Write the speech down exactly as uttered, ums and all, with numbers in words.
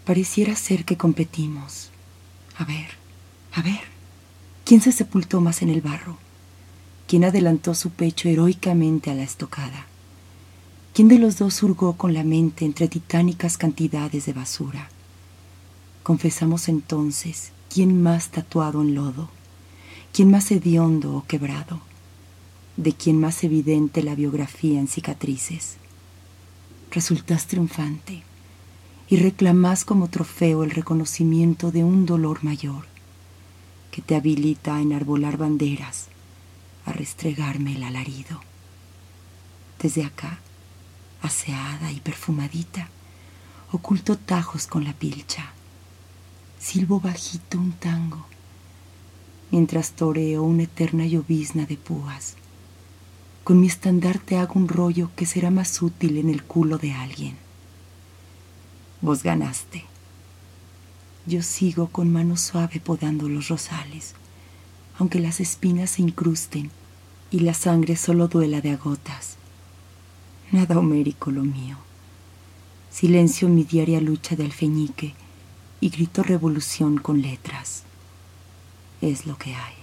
Pareciera ser que competimos. A ver, a ver, ¿quién se sepultó más en el barro? ¿Quién adelantó su pecho heroicamente a la estocada? ¿Quién de los dos hurgó con la mente entre titánicas cantidades de basura? Confesamos entonces quién más tatuado en lodo, quién más hediondo o quebrado, de quién más evidente la biografía en cicatrices. Resultás triunfante y reclamás como trofeo el reconocimiento de un dolor mayor que te habilita a enarbolar banderas, a restregarme el alarido. Desde acá, aseada y perfumadita, oculto tajos con la pilcha, silbo bajito un tango, mientras toreo una eterna llovizna de púas. Con mi estandarte hago un rollo que será más útil en el culo de alguien. Vos ganaste. Yo sigo con mano suave podando los rosales, aunque las espinas se incrusten y la sangre solo duela de a gotas. Nada homérico lo mío. Silencio mi diaria lucha de alfeñique y grito revolución con letras. Es lo que hay.